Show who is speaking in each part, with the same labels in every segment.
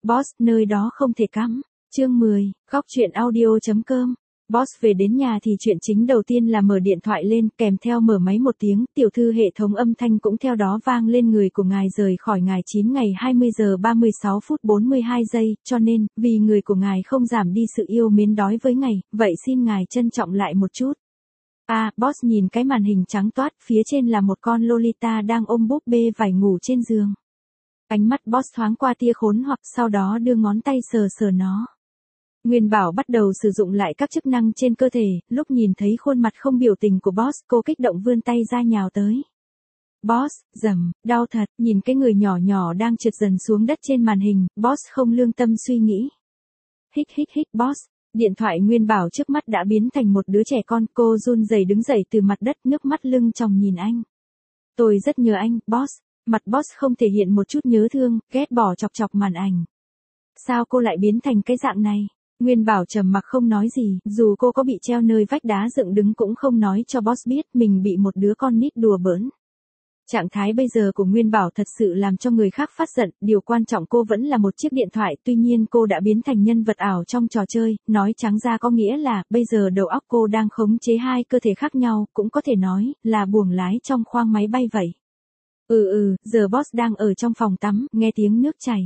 Speaker 1: Boss, nơi đó không thể cắm. Chương 10, góc truyện audio.com. Boss về đến nhà thì chuyện chính đầu tiên là mở điện thoại lên, kèm theo mở máy một tiếng, tiểu thư hệ thống âm thanh cũng theo đó vang lên. Người của ngài rời khỏi ngài 9 ngày 20 giờ 36 phút 42 giây, cho nên, vì người của ngài không giảm đi sự yêu mến đói với ngài, vậy xin ngài trân trọng lại một chút. Boss nhìn cái màn hình trắng toát, phía trên là một con Lolita đang ôm búp bê vải ngủ trên giường. Ánh mắt Boss thoáng qua tia khốn hoặc, sau đó đưa ngón tay sờ sờ nó. Nguyên Bảo bắt đầu sử dụng lại các chức năng trên cơ thể, lúc nhìn thấy khuôn mặt không biểu tình của Boss, cô kích động vươn tay ra nhào tới. Boss, đau thật, nhìn cái người nhỏ nhỏ đang trượt dần xuống đất trên màn hình, Boss không lương tâm suy nghĩ. Hích, Boss. Điện thoại Nguyên Bảo trước mắt đã biến thành một đứa trẻ con, cô run rẩy đứng dậy từ mặt đất, nước mắt lưng tròng nhìn anh. Tôi rất nhớ anh, Boss. Mặt Boss không thể hiện một chút nhớ thương, ghét bỏ chọc màn ảnh. Sao cô lại biến thành cái dạng này? Nguyên Bảo trầm mặc không nói gì, dù cô có bị treo nơi vách đá dựng đứng cũng không nói cho Boss biết mình bị một đứa con nít đùa bỡn. Trạng thái bây giờ của Nguyên Bảo thật sự làm cho người khác phát giận, điều quan trọng cô vẫn là một chiếc điện thoại, tuy nhiên cô đã biến thành nhân vật ảo trong trò chơi, nói trắng ra có nghĩa là, bây giờ đầu óc cô đang khống chế hai cơ thể khác nhau, cũng có thể nói, là buồng lái trong khoang máy bay vậy. Giờ Boss đang ở trong phòng tắm, nghe tiếng nước chảy.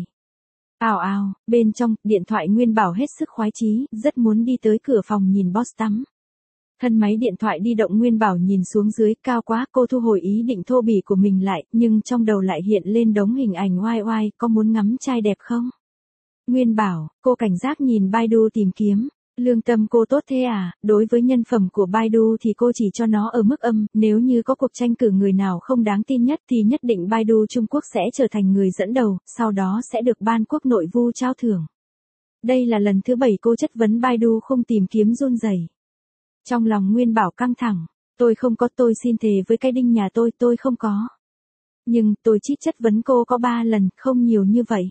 Speaker 1: Ào, bên trong, điện thoại Nguyên Bảo hết sức khoái chí, rất muốn đi tới cửa phòng nhìn Boss tắm. Thân máy điện thoại di động Nguyên Bảo nhìn xuống dưới, cao quá, cô thu hồi ý định thô bỉ của mình lại, nhưng trong đầu lại hiện lên đống hình ảnh oai, có muốn ngắm trai đẹp không? Nguyên Bảo, cô cảnh giác nhìn Baidu tìm kiếm. Lương tâm cô tốt thế à, đối với nhân phẩm của Baidu thì cô chỉ cho nó ở mức âm, nếu như có cuộc tranh cử người nào không đáng tin nhất thì nhất định Baidu Trung Quốc sẽ trở thành người dẫn đầu, sau đó sẽ được Ban Quốc Nội Vu trao thưởng. Đây là lần thứ 7 cô chất vấn Baidu không tìm kiếm run rẩy. Trong lòng Nguyên Bảo căng thẳng, tôi không có, tôi xin thề với cái đinh nhà tôi không có. Nhưng, tôi chỉ chất vấn cô có 3 lần, không nhiều như vậy.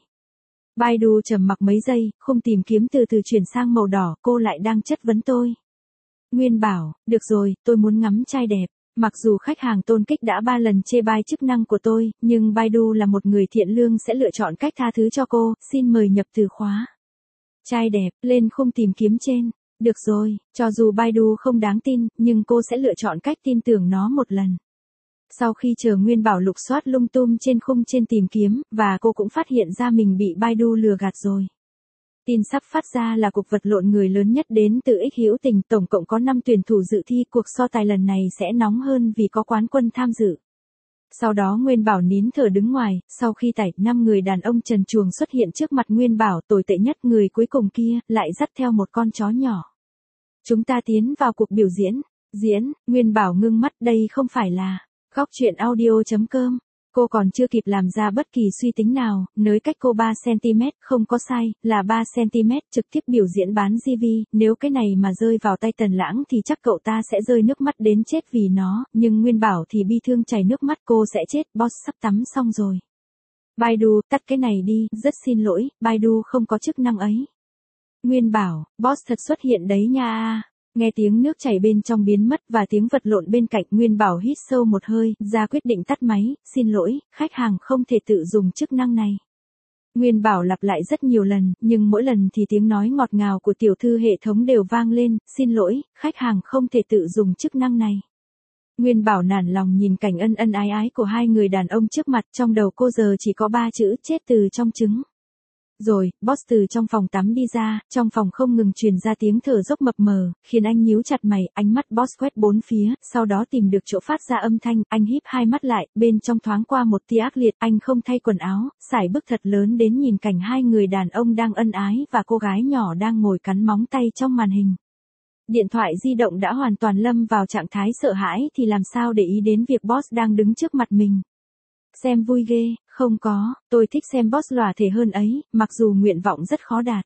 Speaker 1: Baidu trầm mặc mấy giây, không tìm kiếm từ từ chuyển sang màu đỏ, cô lại đang chất vấn tôi. Nguyên Bảo, được rồi, tôi muốn ngắm trai đẹp. Mặc dù khách hàng tôn kích đã 3 lần chê bai chức năng của tôi, nhưng Baidu là một người thiện lương sẽ lựa chọn cách tha thứ cho cô, xin mời nhập từ khóa. Trai đẹp, lên khung tìm kiếm trên. Được rồi, cho dù Baidu không đáng tin, nhưng cô sẽ lựa chọn cách tin tưởng nó một lần. Sau khi chờ Nguyên Bảo lục soát lung tung trên khung trên tìm kiếm, và cô cũng phát hiện ra mình bị Baidu lừa gạt rồi. Tin sắp phát ra là cuộc vật lộn người lớn nhất đến từ X Hữu Tình, tổng cộng có 5 tuyển thủ dự thi, cuộc so tài lần này sẽ nóng hơn vì có quán quân tham dự. Sau đó Nguyên Bảo nín thở đứng ngoài, sau khi tải 5 người đàn ông trần truồng xuất hiện trước mặt Nguyên Bảo, tồi tệ nhất người cuối cùng kia, lại dắt theo một con chó nhỏ. Chúng ta tiến vào cuộc biểu diễn, Nguyên Bảo ngưng mắt, đây không phải là góc truyện audio.com. Cô còn chưa kịp làm ra bất kỳ suy tính nào, nới cách cô 3cm, không có sai, là 3cm, trực tiếp biểu diễn bán GV, nếu cái này mà rơi vào tay Tần Lãng thì chắc cậu ta sẽ rơi nước mắt đến chết vì nó, nhưng Nguyên Bảo thì bi thương chảy nước mắt, cô sẽ chết, Boss sắp tắm xong rồi. Baidu, tắt cái này đi, rất xin lỗi, Baidu không có chức năng ấy. Nguyên Bảo, Boss thật xuất hiện đấy nha. Nghe tiếng nước chảy bên trong biến mất và tiếng vật lộn bên cạnh, Nguyên Bảo hít sâu một hơi, ra quyết định tắt máy, xin lỗi, khách hàng không thể tự dùng chức năng này. Nguyên Bảo lặp lại rất nhiều lần, nhưng mỗi lần thì tiếng nói ngọt ngào của tiểu thư hệ thống đều vang lên, xin lỗi, khách hàng không thể tự dùng chức năng này. Nguyên Bảo nản lòng nhìn cảnh ân ái của hai người đàn ông trước mặt, trong đầu cô giờ chỉ có 3 chữ, chết từ trong trứng. Rồi, Boss từ trong phòng tắm đi ra, trong phòng không ngừng truyền ra tiếng thở dốc mập mờ, khiến anh nhíu chặt mày, ánh mắt Boss quét bốn phía, sau đó tìm được chỗ phát ra âm thanh, anh híp hai mắt lại, bên trong thoáng qua một tia ác liệt, anh không thay quần áo, sải bước thật lớn đến nhìn cảnh hai người đàn ông đang ân ái và cô gái nhỏ đang ngồi cắn móng tay trong màn hình. Điện thoại di động đã hoàn toàn lâm vào trạng thái sợ hãi thì làm sao để ý đến việc Boss đang đứng trước mặt mình. Xem vui ghê, không có, tôi thích xem Boss lòa thể hơn ấy, mặc dù nguyện vọng rất khó đạt.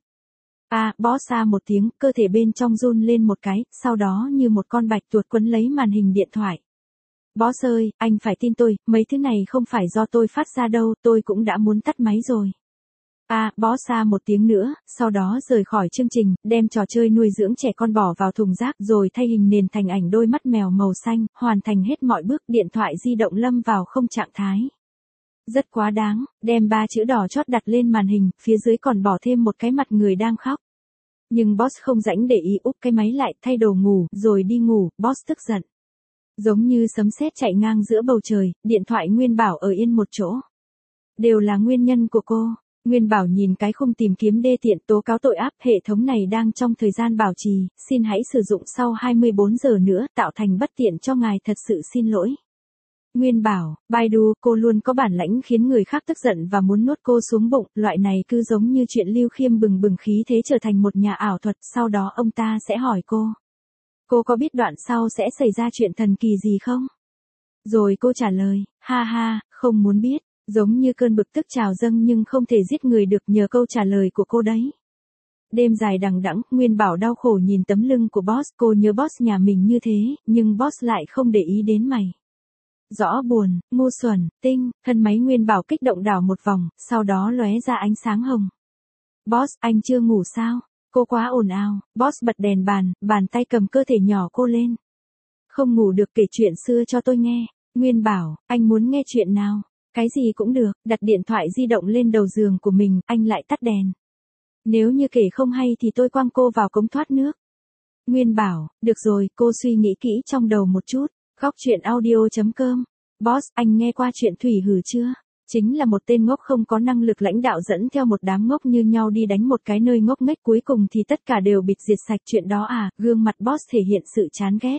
Speaker 1: Boss một tiếng, cơ thể bên trong run lên một cái, sau đó như một con bạch tuộc quấn lấy màn hình điện thoại. Boss ơi, anh phải tin tôi, mấy thứ này không phải do tôi phát ra đâu, tôi cũng đã muốn tắt máy rồi. Boss một tiếng nữa, sau đó rời khỏi chương trình, đem trò chơi nuôi dưỡng trẻ con bỏ vào thùng rác rồi thay hình nền thành ảnh đôi mắt mèo màu xanh, hoàn thành hết mọi bước, điện thoại di động lâm vào không trạng thái. Rất quá đáng, đem 3 chữ đỏ chót đặt lên màn hình, phía dưới còn bỏ thêm một cái mặt người đang khóc. Nhưng boss không rảnh để ý, úp cái máy lại, thay đồ ngủ, rồi đi ngủ, boss tức giận. Giống như sấm sét chạy ngang giữa bầu trời, điện thoại Nguyên Bảo ở yên một chỗ. Đều là nguyên nhân của cô. Nguyên Bảo nhìn cái khung tìm kiếm đê tiện tố cáo tội ác, hệ thống này đang trong thời gian bảo trì, xin hãy sử dụng sau 24 giờ nữa, tạo thành bất tiện cho ngài, thật sự xin lỗi. Nguyên Bảo, Baidu, cô luôn có bản lãnh khiến người khác tức giận và muốn nuốt cô xuống bụng, loại này cứ giống như chuyện Lưu Khiêm bừng bừng khí thế trở thành một nhà ảo thuật, sau đó ông ta sẽ hỏi cô. Cô có biết đoạn sau sẽ xảy ra chuyện thần kỳ gì không? Rồi cô trả lời, ha ha, không muốn biết, giống như cơn bực tức trào dâng nhưng không thể giết người được nhờ câu trả lời của cô đấy. Đêm dài đằng đẵng, Nguyên Bảo đau khổ nhìn tấm lưng của boss, cô nhớ boss nhà mình như thế, nhưng boss lại không để ý đến mày. Rõ buồn, ngu xuẩn, tinh, thân máy Nguyên Bảo kích động đảo một vòng, sau đó lóe ra ánh sáng hồng. Boss, anh chưa ngủ sao? Cô quá ồn ào, boss bật đèn bàn tay cầm cơ thể nhỏ cô lên. Không ngủ được, kể chuyện xưa cho tôi nghe. Nguyên Bảo, anh muốn nghe chuyện nào? Cái gì cũng được, đặt điện thoại di động lên đầu giường của mình, anh lại tắt đèn. Nếu như kể không hay thì tôi quăng cô vào cống thoát nước. Nguyên Bảo, được rồi, cô suy nghĩ kỹ trong đầu một chút. Góc chuyện audio.com. Boss, anh nghe qua chuyện Thủy Hử chưa? Chính là một tên ngốc không có năng lực lãnh đạo dẫn theo một đám ngốc như nhau đi đánh một cái nơi ngốc nghếch, cuối cùng thì tất cả đều bịt diệt sạch. Chuyện đó à? Gương mặt boss thể hiện sự chán ghét.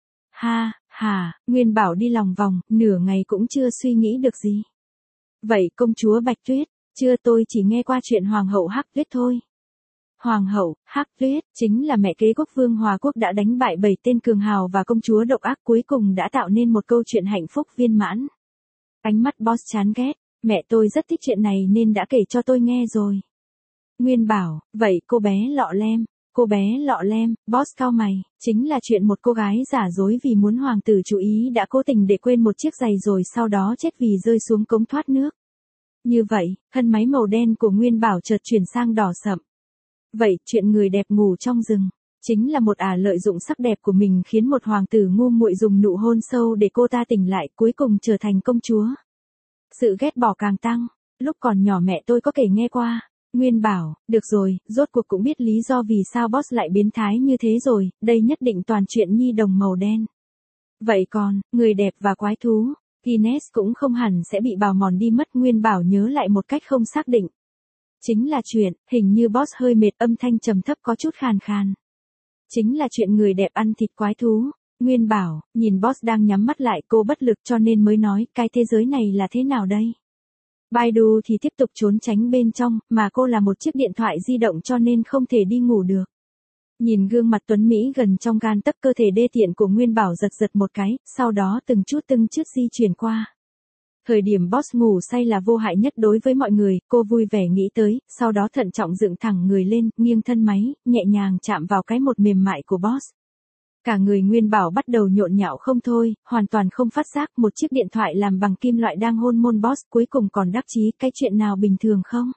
Speaker 1: Ha, Nguyên Bảo đi lòng vòng, nửa ngày cũng chưa suy nghĩ được gì. Vậy công chúa Bạch Tuyết? Chưa, tôi chỉ nghe qua chuyện Hoàng hậu Hắc Tuyết thôi. Hoàng hậu Hắc Tuyết chính là mẹ kế quốc vương Hòa Quốc đã đánh bại 7 tên cường hào và công chúa độc ác, cuối cùng đã tạo nên một câu chuyện hạnh phúc viên mãn. Ánh mắt boss chán ghét, mẹ tôi rất thích chuyện này nên đã kể cho tôi nghe rồi. Nguyên Bảo, vậy cô bé lọ lem? Cô bé lọ lem, boss cau mày, chính là chuyện một cô gái giả dối vì muốn hoàng tử chú ý đã cố tình để quên một chiếc giày rồi sau đó chết vì rơi xuống cống thoát nước. Như vậy, thân máy màu đen của Nguyên Bảo chợt chuyển sang đỏ sậm. Vậy, chuyện người đẹp ngủ trong rừng, chính là một ả lợi dụng sắc đẹp của mình khiến một hoàng tử ngu muội dùng nụ hôn sâu để cô ta tỉnh lại, cuối cùng trở thành công chúa. Sự ghét bỏ càng tăng, lúc còn nhỏ mẹ tôi có kể nghe qua. Nguyên Bảo, được rồi, rốt cuộc cũng biết lý do vì sao boss lại biến thái như thế rồi, đây nhất định toàn chuyện nhi đồng màu đen. Vậy còn, người đẹp và quái thú, Guinness cũng không hẳn sẽ bị bào mòn đi mất. Nguyên Bảo nhớ lại một cách không xác định. Chính là chuyện, hình như boss hơi mệt, âm thanh trầm thấp có chút khàn khàn. Chính là chuyện người đẹp ăn thịt quái thú. Nguyên Bảo, nhìn boss đang nhắm mắt lại, cô bất lực cho nên mới nói, cái thế giới này là thế nào đây? Baidu thì tiếp tục trốn tránh bên trong, mà cô là một chiếc điện thoại di động cho nên không thể đi ngủ được. Nhìn gương mặt tuấn Mỹ gần trong gan tấc, cơ thể đê tiện của Nguyên Bảo giật giật một cái, sau đó từng chút di chuyển qua. Thời điểm boss ngủ say là vô hại nhất đối với mọi người, cô vui vẻ nghĩ tới, sau đó thận trọng dựng thẳng người lên, nghiêng thân máy, nhẹ nhàng chạm vào cái một mềm mại của boss. Cả người Nguyên Bảo bắt đầu nhộn nhạo không thôi, hoàn toàn không phát giác một chiếc điện thoại làm bằng kim loại đang hôn môn boss, cuối cùng còn đắc chí, cái chuyện nào bình thường không?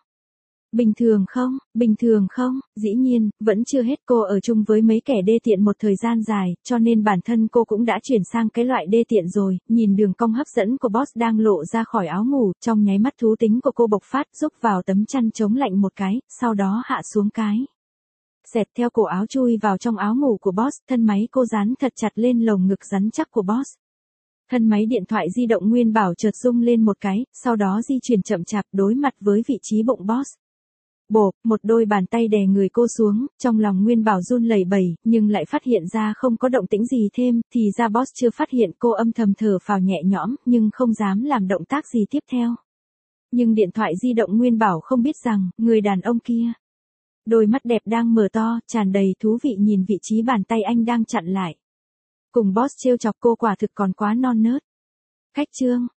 Speaker 1: Bình thường không, dĩ nhiên, vẫn chưa hết, cô ở chung với mấy kẻ đê tiện một thời gian dài, cho nên bản thân cô cũng đã chuyển sang cái loại đê tiện rồi, nhìn đường cong hấp dẫn của boss đang lộ ra khỏi áo ngủ, trong nháy mắt thú tính của cô bộc phát, rúc vào tấm chăn chống lạnh một cái, sau đó hạ xuống cái. Xẹt theo cổ áo chui vào trong áo ngủ của boss, thân máy cô dán thật chặt lên lồng ngực rắn chắc của boss. Thân máy điện thoại di động Nguyên Bảo chợt rung lên một cái, sau đó di chuyển chậm chạp đối mặt với vị trí bụng boss. Bộp, một đôi bàn tay đè người cô xuống, trong lòng Nguyên Bảo run lẩy bẩy, nhưng lại phát hiện ra không có động tĩnh gì thêm, thì ra boss chưa phát hiện, cô âm thầm thở phào nhẹ nhõm, nhưng không dám làm động tác gì tiếp theo. Nhưng điện thoại di động Nguyên Bảo không biết rằng, người đàn ông kia. Đôi mắt đẹp đang mở to, tràn đầy thú vị nhìn vị trí bàn tay anh đang chặn lại. Cùng boss trêu chọc cô quả thực còn quá non nớt. Khách trương,